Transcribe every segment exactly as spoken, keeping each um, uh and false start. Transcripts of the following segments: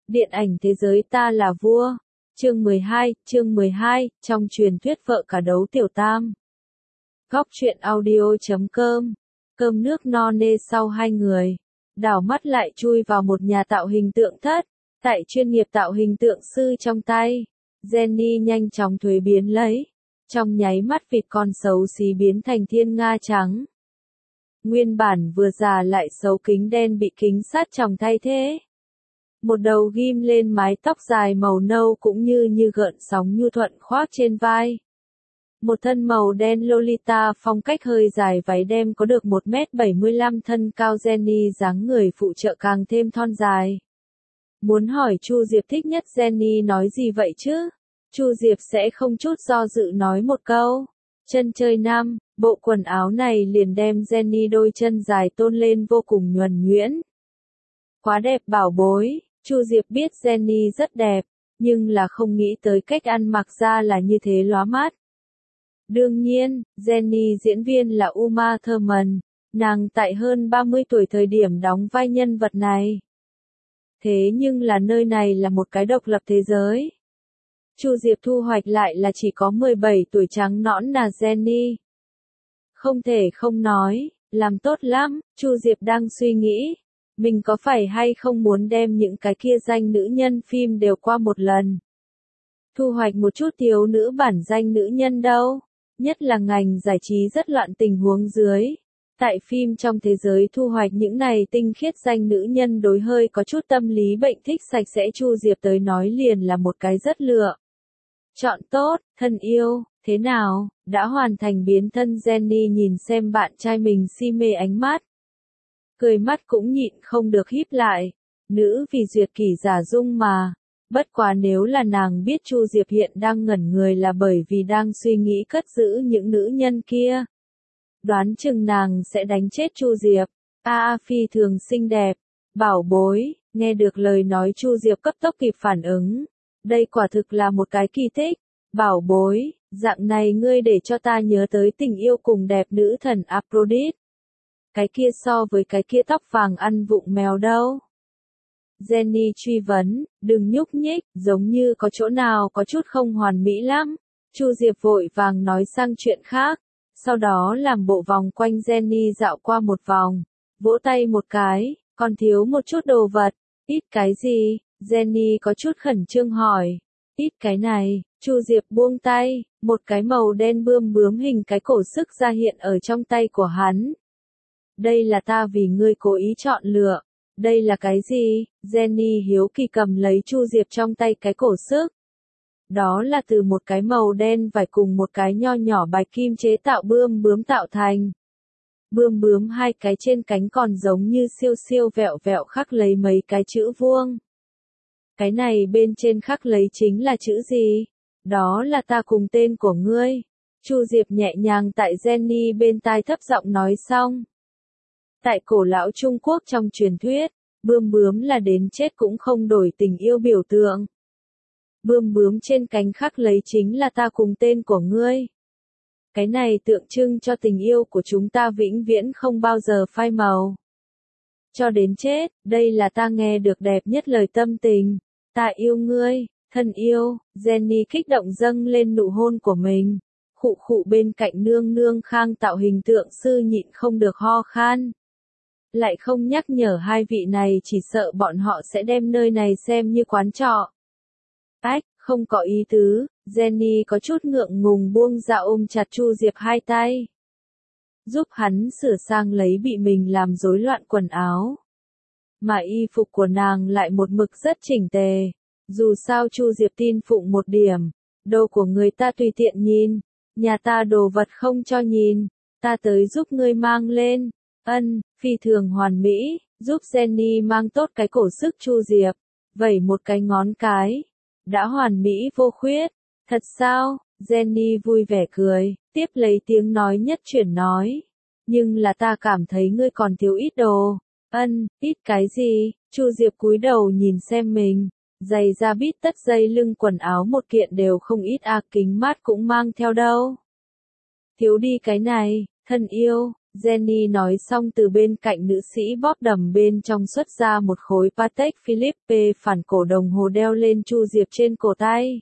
Điện ảnh thế giới ta là vua. Chương mười hai, chương mười hai, trong truyền thuyết vợ cả đấu tiểu tam. Góc truyện audio chấm com. Cơm nước no nê sau hai người. Đảo mắt lại chui vào một nhà tạo hình tượng thất. Tại chuyên nghiệp tạo hình tượng sư trong tay. Jenny nhanh chóng thuế biến lấy. Trong nháy mắt vịt con xấu xí biến thành thiên nga trắng. Nguyên bản vừa già lại xấu kính đen bị kính sát tròng thay thế. Một đầu ghim lên mái tóc dài màu nâu cũng như như gợn sóng nhu thuận khoác trên vai. Một thân màu đen Lolita phong cách hơi dài váy đêm có được một mét bảy mươi lăm thân cao Jenny dáng người phụ trợ càng thêm thon dài. Muốn hỏi Chu Diệp thích nhất Jenny nói gì vậy chứ? Chu Diệp sẽ không chút do dự nói một câu. Chân chơi nam, bộ quần áo này liền đem Jenny đôi chân dài tôn lên vô cùng nhuần nhuyễn. Quá đẹp bảo bối. Chu Diệp biết Jenny rất đẹp, nhưng là không nghĩ tới cách ăn mặc ra là như thế lóa mắt. Đương nhiên, Jenny diễn viên là Uma Thurman, nàng tại hơn ba mươi tuổi thời điểm đóng vai nhân vật này. Thế nhưng là nơi này là một cái độc lập thế giới. Chu Diệp thu hoạch lại là chỉ có mười bảy tuổi trắng nõn là Jenny. Không thể không nói, làm tốt lắm, Chu Diệp đang suy nghĩ. Mình có phải hay không muốn đem những cái kia danh nữ nhân phim đều qua một lần. Thu hoạch một chút thiếu nữ bản danh nữ nhân đâu. Nhất là ngành giải trí rất loạn tình huống dưới. Tại phim trong thế giới thu hoạch những này tinh khiết danh nữ nhân đối hơi có chút tâm lý bệnh thích sạch sẽ Chu Diệp tới nói liền là một cái rất lựa. Chọn tốt, thân yêu, thế nào, đã hoàn thành biến thân Jenny nhìn xem bạn trai mình si mê ánh mắt. Cười mắt cũng nhịn không được híp lại. Nữ vì duyệt kỷ giả dung mà. Bất quá nếu là nàng biết Chu Diệp hiện đang ngẩn người là bởi vì đang suy nghĩ cất giữ những nữ nhân kia. Đoán chừng nàng sẽ đánh chết Chu Diệp. A a phi thường xinh đẹp. Bảo bối, nghe được lời nói Chu Diệp cấp tốc kịp phản ứng. Đây quả thực là một cái kỳ tích. Bảo bối, dạng này ngươi để cho ta nhớ tới tình yêu cùng đẹp nữ thần Aphrodite. Cái kia so với cái kia tóc vàng ăn vụng mèo đâu. Jenny truy vấn, đừng nhúc nhích, giống như có chỗ nào có chút không hoàn mỹ lắm. Chu Diệp vội vàng nói sang chuyện khác. Sau đó làm bộ vòng quanh Jenny dạo qua một vòng. Vỗ tay một cái, còn thiếu một chút đồ vật. Ít cái gì? Jenny có chút khẩn trương hỏi. Ít cái này, Chu Diệp buông tay, một cái màu đen bươm bướm hình cái cổ sức ra hiện ở trong tay của hắn. Đây là ta vì ngươi cố ý chọn lựa. Đây là cái gì? Jenny hiếu kỳ cầm lấy Chu Diệp trong tay cái cổ sức. Đó là từ một cái màu đen vải cùng một cái nho nhỏ bạch kim chế tạo bươm bướm tạo thành. Bươm bướm hai cái trên cánh còn giống như siêu siêu vẹo vẹo khắc lấy mấy cái chữ vuông. Cái này bên trên khắc lấy chính là chữ gì? Đó là ta cùng tên của ngươi. Chu Diệp nhẹ nhàng tại Jenny bên tai thấp giọng nói xong. Tại cổ lão Trung Quốc trong truyền thuyết, bươm bướm là đến chết cũng không đổi tình yêu biểu tượng. Bươm bướm trên cánh khắc lấy chính là ta cùng tên của ngươi. Cái này tượng trưng cho tình yêu của chúng ta vĩnh viễn không bao giờ phai màu. Cho đến chết, đây là ta nghe được đẹp nhất lời tâm tình. Ta yêu ngươi, thân yêu. Jenny kích động dâng lên nụ hôn của mình. Khụ khụ bên cạnh nương nương khang tạo hình tượng sư nhịn không được ho khan. Lại không nhắc nhở hai vị này chỉ sợ bọn họ sẽ đem nơi này xem như quán trọ. Ách, không có ý tứ, Jenny có chút ngượng ngùng buông ra ôm chặt Chu Diệp hai tay. Giúp hắn sửa sang lấy bị mình làm rối loạn quần áo. Mà y phục của nàng lại một mực rất chỉnh tề. Dù sao Chu Diệp tin phụng một điểm. Đồ của người ta tùy tiện nhìn. Nhà ta đồ vật không cho nhìn. Ta tới giúp ngươi mang lên. Ân, phi thường hoàn mỹ, giúp Jenny mang tốt cái cổ sức Chu Diệp, vẩy một cái ngón cái. Đã hoàn mỹ vô khuyết. Thật sao? Jenny vui vẻ cười, tiếp lấy tiếng nói nhất chuyển nói. Nhưng là ta cảm thấy ngươi còn thiếu ít đồ. Ân, ít cái gì? Chu Diệp cúi đầu nhìn xem mình. Giày da bít tất dây lưng quần áo một kiện đều không ít à, kính mát cũng mang theo đâu. Thiếu đi cái này, thân yêu. Jenny nói xong từ bên cạnh nữ sĩ bóp đầm bên trong xuất ra một khối Patek Philippe phản cổ đồng hồ đeo lên Chu Diệp trên cổ tay.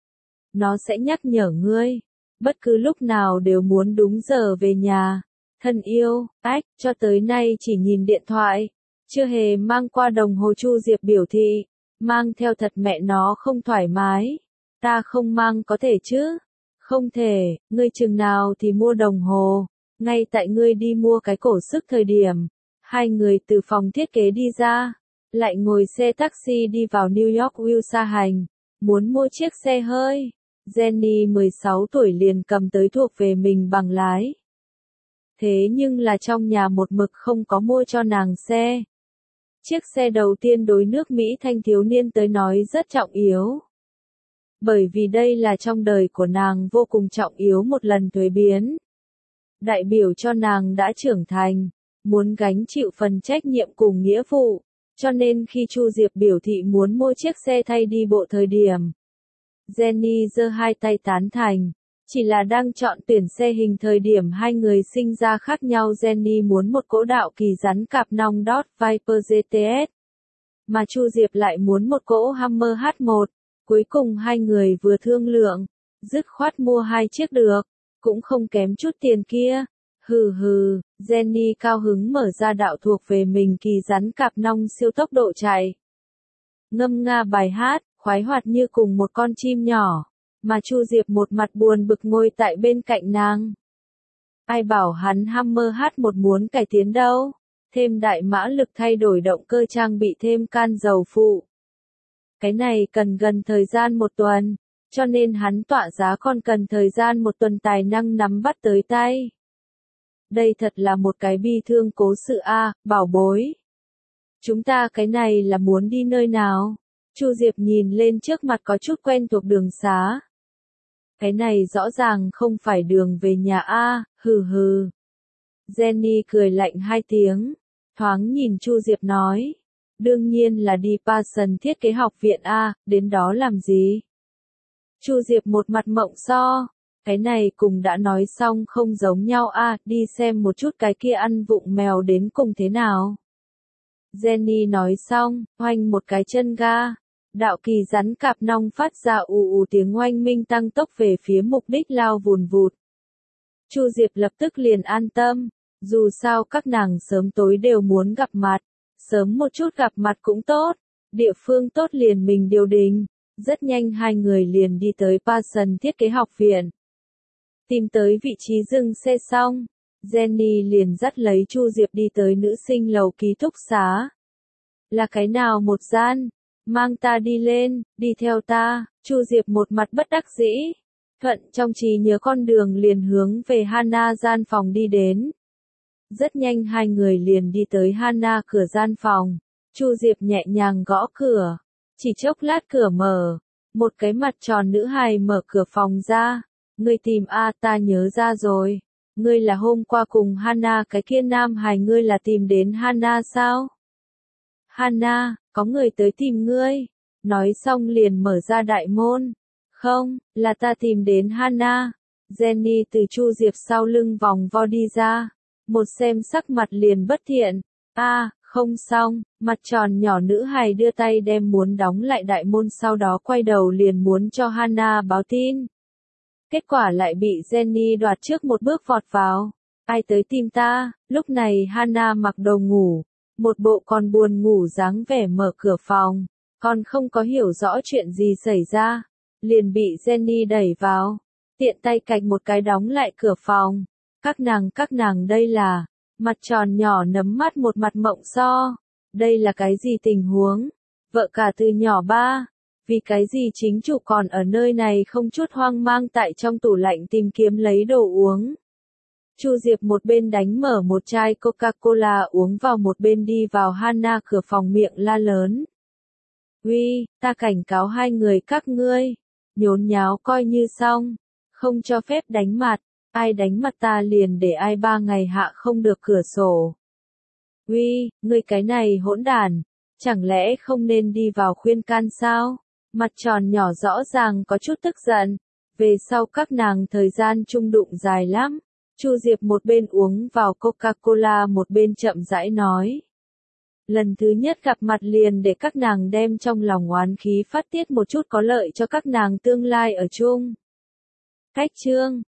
Nó sẽ nhắc nhở ngươi, bất cứ lúc nào đều muốn đúng giờ về nhà. Thân yêu, ách, cho tới nay chỉ nhìn điện thoại, chưa hề mang qua đồng hồ. Chu Diệp biểu thị, mang theo thật mẹ nó không thoải mái. Ta không mang có thể chứ? Không thể, ngươi chừng nào thì mua đồng hồ, ngay tại ngươi đi mua cái cổ sức thời điểm. Hai người từ phòng thiết kế đi ra, lại ngồi xe taxi đi vào New York Wilsa hành, muốn mua chiếc xe hơi. Jenny mười sáu tuổi liền cầm tới thuộc về mình bằng lái. Thế nhưng là trong nhà một mực không có mua cho nàng xe. Chiếc xe đầu tiên đối nước Mỹ thanh thiếu niên tới nói rất trọng yếu. Bởi vì đây là trong đời của nàng vô cùng trọng yếu một lần thuế biến. Đại biểu cho nàng đã trưởng thành, muốn gánh chịu phần trách nhiệm cùng nghĩa vụ. Cho nên khi Chu Diệp biểu thị muốn mua chiếc xe thay đi bộ thời điểm, Jenny giơ hai tay tán thành. Chỉ là đang chọn tuyển xe hình thời điểm hai người sinh ra khác nhau. Jenny muốn một cỗ đạo kỳ rắn cạp nong Dodge Viper giê tê ét, mà Chu Diệp lại muốn một cỗ Hummer hát một. Cuối cùng hai người vừa thương lượng, dứt khoát mua hai chiếc được, cũng không kém chút tiền kia. Hừ hừ, Jenny cao hứng mở ra đạo thuộc về mình kỳ rắn cạp nong siêu tốc độ chạy. Ngâm nga bài hát, khoái hoạt như cùng một con chim nhỏ, mà Chu Diệp một mặt buồn bực ngồi tại bên cạnh nàng. Ai bảo hắn Hummer hát một muốn cải tiến đâu, thêm đại mã lực thay đổi động cơ trang bị thêm can dầu phụ. Cái này cần gần thời gian một tuần, cho nên hắn tọa giá còn cần thời gian một tuần tài năng nắm bắt tới tay. Đây thật là một cái bi thương cố sự a, à, bảo bối. Chúng ta cái này là muốn đi nơi nào? Chu Diệp nhìn lên trước mặt có chút quen thuộc đường xá. Cái này rõ ràng không phải đường về nhà a, à, hừ hừ. Jenny cười lạnh hai tiếng, thoáng nhìn Chu Diệp nói. Đương nhiên là đi Parsons thiết kế học viện a, à, đến đó làm gì? Chu Diệp một mặt mộng so, cái này cùng đã nói xong không giống nhau a, à, đi xem một chút cái kia ăn vụng mèo đến cùng thế nào. Jenny nói xong, oanh một cái chân ga, đạo kỳ rắn cạp nong phát ra ù ù tiếng oanh minh tăng tốc về phía mục đích lao vùn vụt. Chu Diệp lập tức liền an tâm, dù sao các nàng sớm tối đều muốn gặp mặt. Sớm một chút gặp mặt cũng tốt, địa phương tốt liền mình điều đình. Rất nhanh hai người liền đi tới Parsons thiết kế học viện. Tìm tới vị trí dừng xe xong, Jenny liền dắt lấy Chu Diệp đi tới nữ sinh lầu ký túc xá. Là cái nào một gian? Mang ta đi lên, đi theo ta. Chu Diệp một mặt bất đắc dĩ, thuận trong trí nhớ con đường liền hướng về Hana gian phòng đi đến. Rất nhanh hai người liền đi tới Hana cửa gian phòng. Chu Diệp nhẹ nhàng gõ cửa. Chỉ chốc lát cửa mở. Một cái mặt tròn nữ hài mở cửa phòng ra. Ngươi tìm a, ta nhớ ra rồi. Ngươi là hôm qua cùng Hana cái kia nam hài, ngươi là tìm đến Hana sao? Hana, có người tới tìm ngươi. Nói xong liền mở ra đại môn. Không, là ta tìm đến Hana. Jenny từ Chu Diệp sau lưng vòng vo đi ra. Một xem sắc mặt liền bất thiện. A, à, không xong, mặt tròn nhỏ nữ hài đưa tay đem muốn đóng lại đại môn, sau đó quay đầu liền muốn cho Hana báo tin. Kết quả lại bị Jenny đoạt trước một bước vọt vào. Ai tới tìm ta? Lúc này Hana mặc đồ ngủ, một bộ còn buồn ngủ dáng vẻ mở cửa phòng, còn không có hiểu rõ chuyện gì xảy ra, liền bị Jenny đẩy vào, tiện tay cạch một cái đóng lại cửa phòng. Các nàng các nàng đây là, mặt tròn nhỏ nấm mắt một mặt mộng so, đây là cái gì tình huống? Vợ cả từ nhỏ ba, vì cái gì chính chủ còn ở nơi này không chút hoang mang tại trong tủ lạnh tìm kiếm lấy đồ uống. Chu Diệp một bên đánh mở một chai Coca-Cola uống vào một bên đi vào Hana cửa phòng, miệng la lớn. Uy, ta cảnh cáo hai người các ngươi, nhốn nháo coi như xong, không cho phép đánh mặt. Ai đánh mặt ta liền để ai ba ngày hạ không được cửa sổ. Uy, ngươi cái này hỗn đản, chẳng lẽ không nên đi vào khuyên can sao? Mặt tròn nhỏ rõ ràng có chút tức giận, về sau các nàng thời gian chung đụng dài lắm, Chu Diệp một bên uống vào Coca-Cola một bên chậm rãi nói. Lần thứ nhất gặp mặt liền để các nàng đem trong lòng oán khí phát tiết một chút có lợi cho các nàng tương lai ở chung. Cách chương